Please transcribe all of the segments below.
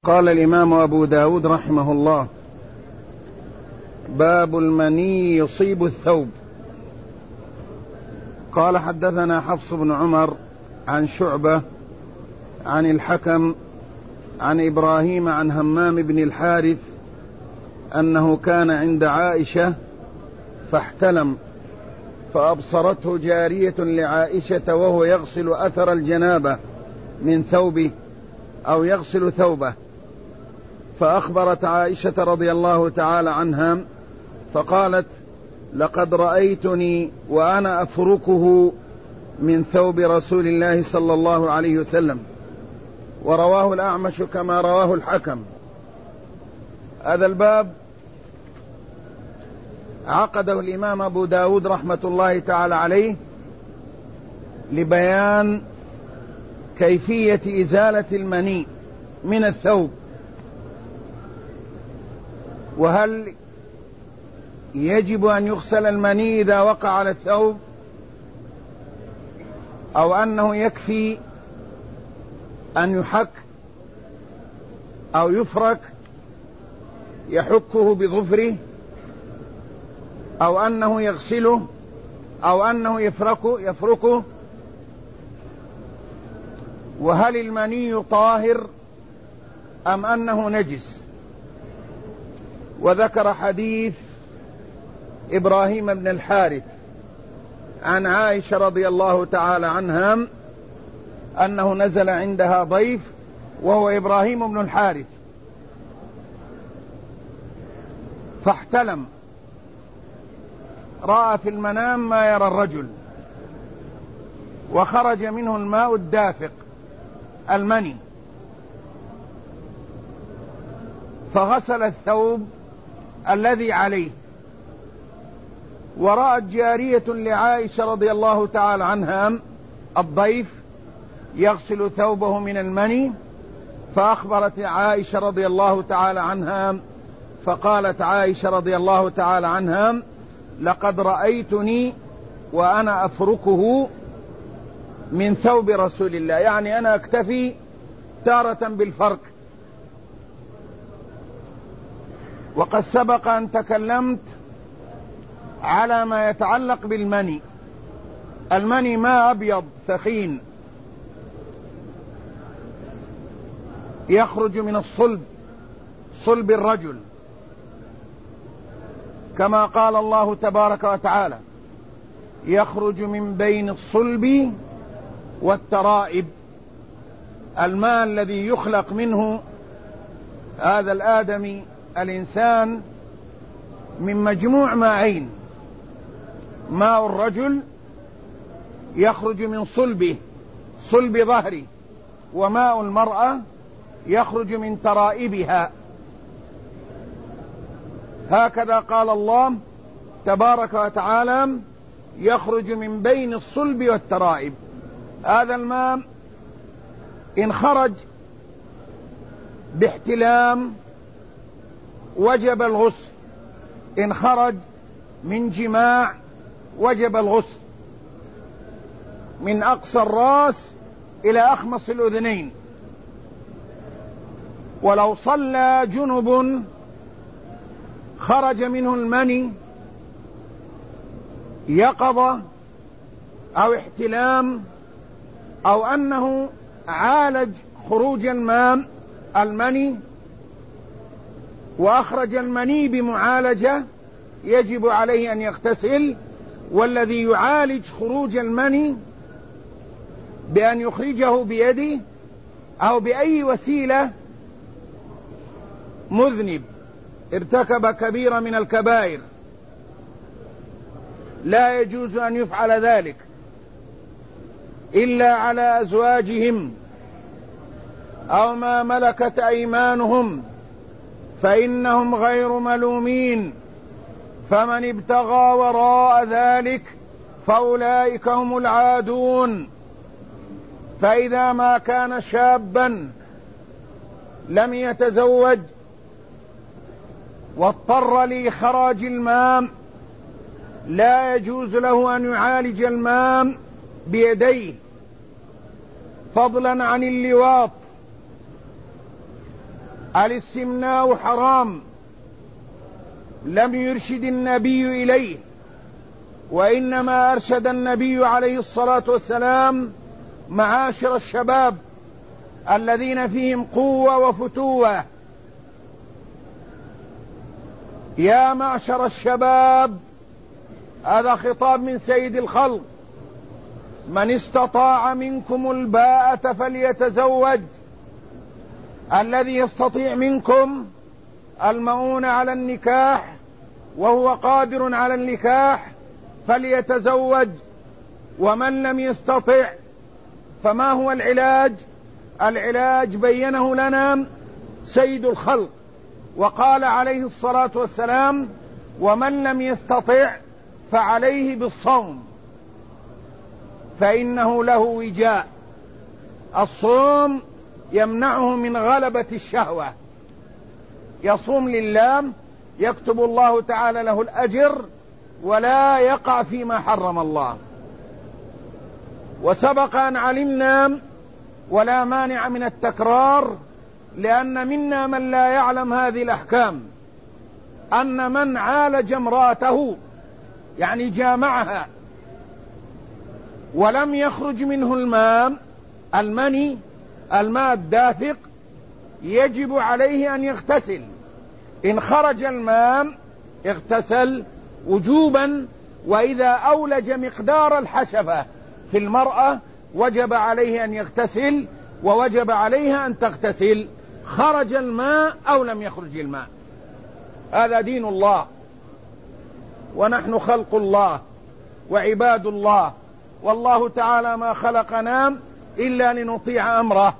قال الإمام أبو داود رحمه الله: باب المني يصيب الثوب. قال: حدثنا حفص بن عمر عن شعبة عن الحكم عن إبراهيم عن همام بن الحارث أنه كان عند عائشة فاحتلم، فأبصرته جارية لعائشة وهو يغسل أثر الجنابة من ثوبه أو يغسل ثوبه، فأخبرت عائشة رضي الله تعالى عنها فقالت: لقد رأيتني وأنا أفركه من ثوب رسول الله صلى الله عليه وسلم. ورواه الأعمش كما رواه الحكم. هذا الباب عقده الإمام أبو داود رحمة الله تعالى عليه لبيان كيفية إزالة المني من الثوب، وهل يجب أن يغسل المني إذا وقع على الثوب، أو أنه يكفي أن يحك أو يفرك يحكه بظفره، أو أنه يغسله، أو أنه يفركه، وهل المني طاهر أم أنه نجس. وذكر حديث إبراهيم بن الحارث عن عائشة رضي الله تعالى عنها أنه نزل عندها ضيف وهو إبراهيم بن الحارث فاحتلم، رأى في المنام ما يرى الرجل، وخرج منه الماء الدافق المني، فغسل الثوب الذي عليه. ورأت جارية لعائشة رضي الله تعالى عنها الضيف يغسل ثوبه من المني، فأخبرت عائشة رضي الله تعالى عنها فقالت عائشة رضي الله تعالى عنها: لقد رأيتني وأنا أفركه من ثوب رسول الله، يعني أنا أكتفي تارة بالفرك. وقد سبق أن تكلمت على ما يتعلق بالمني. المني ماء أبيض ثخين يخرج من صلب الرجل، كما قال الله تبارك وتعالى: يخرج من بين الصلب والترائب. الماء الذي يخلق منه هذا الآدمي الإنسان من مجموع ماءين: ماء الرجل يخرج من صلبه، صلب ظهره، وماء المرأة يخرج من ترائبها. هكذا قال الله تبارك وتعالى: يخرج من بين الصلب والترائب. هذا الماء إن خرج باحتلام وجب الغسل، إن خرج من جماع وجب الغسل من أقصى الرأس إلى أخمص الأذنين. ولو صلى جنب خرج منه المني يقظة أو احتلام، أو أنه عالج خروج المني وأخرج المني بمعالجة، يجب عليه أن يغتسل. والذي يعالج خروج المني بأن يخرجه بيده أو بأي وسيلة مذنب ارتكب كبيرة من الكبائر، لا يجوز أن يفعل ذلك إلا على أزواجهم أو ما ملكت أيمانهم فإنهم غير ملومين، فمن ابتغى وراء ذلك فأولئك هم العادون. فإذا ما كان شابا لم يتزوج واضطر لإخراج الماء، لا يجوز له أن يعالج الماء بيديه، فضلا عن اللواط الاستمناء حرام، لم يرشد النبي إليه، وإنما أرشد النبي عليه الصلاة والسلام معاشر الشباب الذين فيهم قوة وفتوة: يا معشر الشباب، هذا خطاب من سيد الخلق، من استطاع منكم الباءة فليتزوج. الذي يستطيع منكم المؤونة على النكاح وهو قادر على النكاح فليتزوج. ومن لم يستطع فما هو العلاج؟ العلاج بينه لنا سيد الخلق، وقال عليه الصلاة والسلام: ومن لم يستطع فعليه بالصوم فإنه له وجاء. الصوم يمنعه من غلبة الشهوة، يصوم لله يكتب الله تعالى له الأجر ولا يقع فيما حرم الله. وسبق أن علمنا، ولا مانع من التكرار لأن منا من لا يعلم هذه الأحكام، أن من عالج امرأته يعني جامعها ولم يخرج منه المني الماء الدافق، يجب عليه أن يغتسل. إن خرج الماء اغتسل وجوبا، وإذا أولج مقدار الحشفة في المرأة وجب عليه أن يغتسل، ووجب عليها أن تغتسل خرج الماء أو لم يخرج الماء. هذا دين الله، ونحن خلق الله وعباد الله، والله تعالى ما خلقنا إلا لنطيع أمره.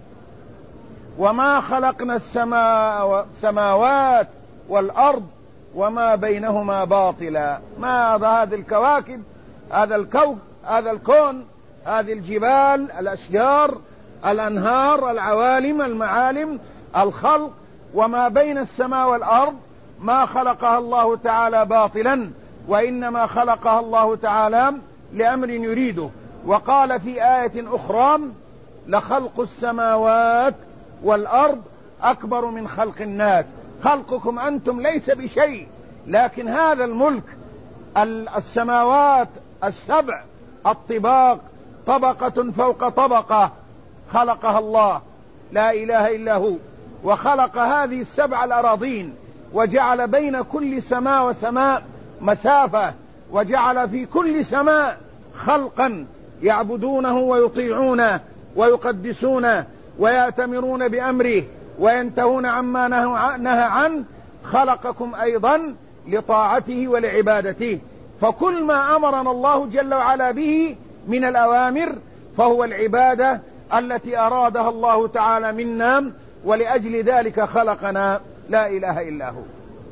وما خلقنا السماوات والأرض وما بينهما باطلا. ما هذه الكواكب، هذا الكون، هذه الجبال، الأشجار، الأنهار، العوالم، المعالم، الخلق، وما بين السماء والأرض ما خلقها الله تعالى باطلا، وإنما خلقها الله تعالى لأمر يريده. وقال في آية أخرى: لخلق السماوات والأرض أكبر من خلق الناس. خلقكم أنتم ليس بشيء، لكن هذا الملك، السماوات السبع الطباق، طبقة فوق طبقة، خلقها الله لا إله إلا هو. وخلق هذه السبع الأراضين، وجعل بين كل سماء وسماء مسافة، وجعل في كل سماء خلقا يعبدونه ويطيعونه ويقدسونه ويأتمرون بأمره وينتهون عما نهى عنه. خلقكم أيضا لطاعته ولعبادته، فكل ما أمرنا الله جل وعلا به من الأوامر فهو العبادة التي أرادها الله تعالى منا، ولأجل ذلك خلقنا لا إله إلا هو.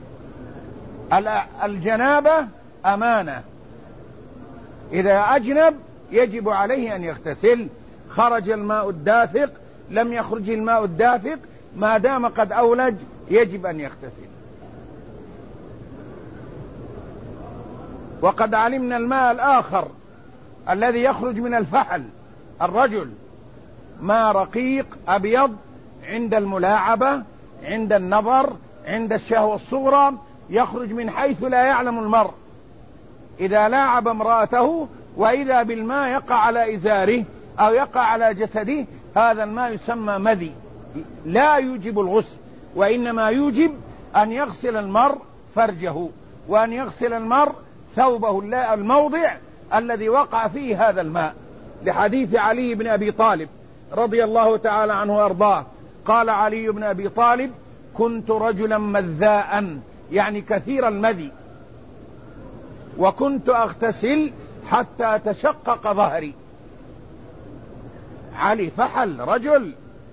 الجنابة أمانة، إذا أجنب يجب عليه أن يغتسل. خرج الماء الدافق لم يخرج الماء الدافق، ما دام قد أولج يجب أن يغتسل. وقد علمنا الماء الآخر الذي يخرج من الفحل، الرجل ماء رقيق أبيض عند الملاعبة، عند النظر، عند الشهوة الصغرى، يخرج من حيث لا يعلم المرء. إذا لاعب امرأته وإذا بالماء يقع على إزاره أو يقع على جسده، هذا الماء يسمى مذي، لا يوجب الغسل، وإنما يوجب أن يغسل المرء فرجه، وأن يغسل المرء ثوبه الموضع الذي وقع فيه هذا الماء، لحديث علي بن أبي طالب رضي الله تعالى عنه وأرضاه. قال علي بن أبي طالب: كنت رجلا مذاء، يعني كثير المذي، وكنت أغتسل حتى تشقق ظهري. علي فحل رجل،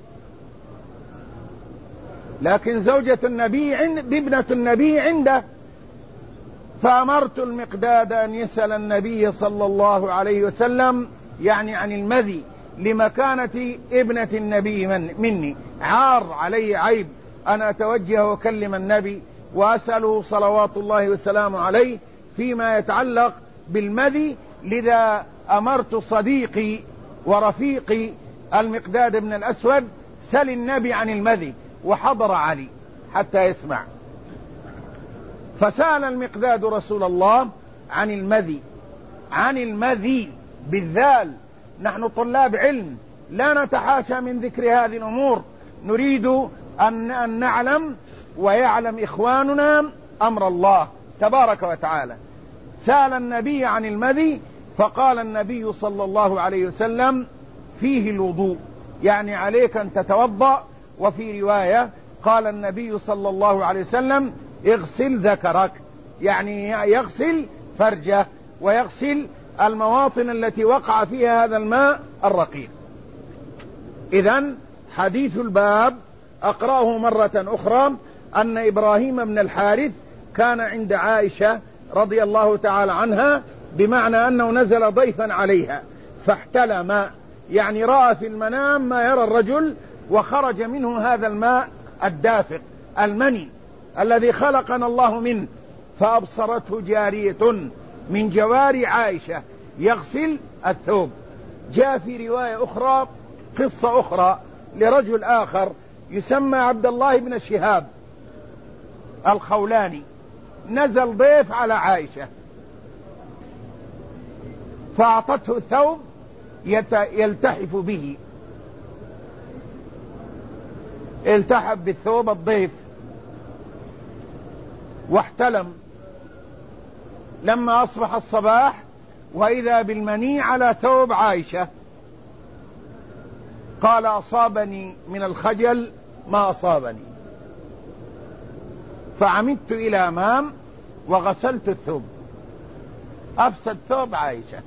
لكن زوجة النبي ابنة النبي عنده، فأمرت المقداد أن يسأل النبي صلى الله عليه وسلم يعني عن المذي لمكانة ابنة النبي مني، عار علي عيب أن أتوجه وأكلم النبي وأسأله صلوات الله وسلامه عليه فيما يتعلق بالمذي. لذا أمرت صديقي ورفيقي المقداد بن الأسود: سل النبي عن المذي. وحضر علي حتى يسمع. فسأل المقداد رسول الله عن المذي بالذال. نحن طلاب علم لا نتحاشى من ذكر هذه الأمور، نريد أن نعلم ويعلم إخواننا أمر الله تبارك وتعالى. سأل النبي عن المذي فقال النبي صلى الله عليه وسلم فيه الوضوء، يعني عليك أن تتوضأ. وفي رواية قال النبي صلى الله عليه وسلم اغسل ذكرك، يعني يغسل فرجه ويغسل المواطن التي وقع فيها هذا الماء الرقيق. إذن حديث الباب أقرأه مرة أخرى أن إبراهيم بن الحارث كان عند عائشة رضي الله تعالى عنها، بمعنى أنه نزل ضيفا عليها فاحتلم، يعني رأى في المنام ما يرى الرجل وخرج منه هذا الماء الدافق المني الذي خلقنا الله منه. فأبصرته جارية من جواري عائشة يغسل الثوب. جاء في رواية أخرى قصة أخرى لرجل آخر يسمى عبد الله بن شهاب الخولاني، نزل ضيف على عائشة فأعطته ثوب يلتحف به، التحف بالثوب الضيف واحتلم. لما أصبح الصباح وإذا بالمني على ثوب عائشة، قال أصابني من الخجل ما أصابني، فعمدت إلى أمام وغسلت الثوب، أفسد ثوب عائشة.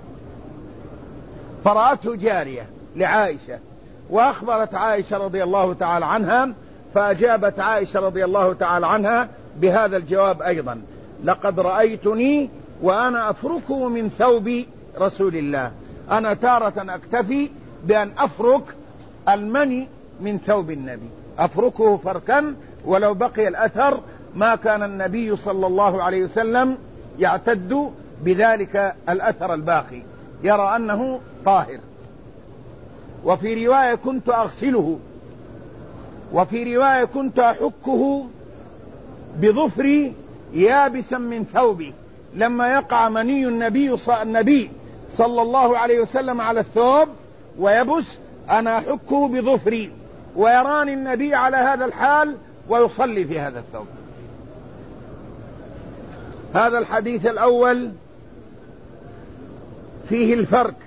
فرأته جارية لعائشة وأخبرت عائشة رضي الله تعالى عنها، فأجابت عائشة رضي الله تعالى عنها بهذا الجواب أيضا: لقد رأيتني وأنا أفركه من ثوب رسول الله. أنا تارة أكتفي بأن أفرك المني من ثوب النبي، أفركه فركا ولو بقي الأثر، ما كان النبي صلى الله عليه وسلم يعتد بذلك الأثر الباقي، يرى أنه طاهر. وفي رواية كنت أغسله، وفي رواية كنت أحكه بظفري يابسا من ثوبي. لما يقع مني النبي صلى الله عليه وسلم على الثوب ويبس، أنا أحكه بظفري، ويراني النبي على هذا الحال ويصلي في هذا الثوب. هذا الحديث الأول فيه الفرق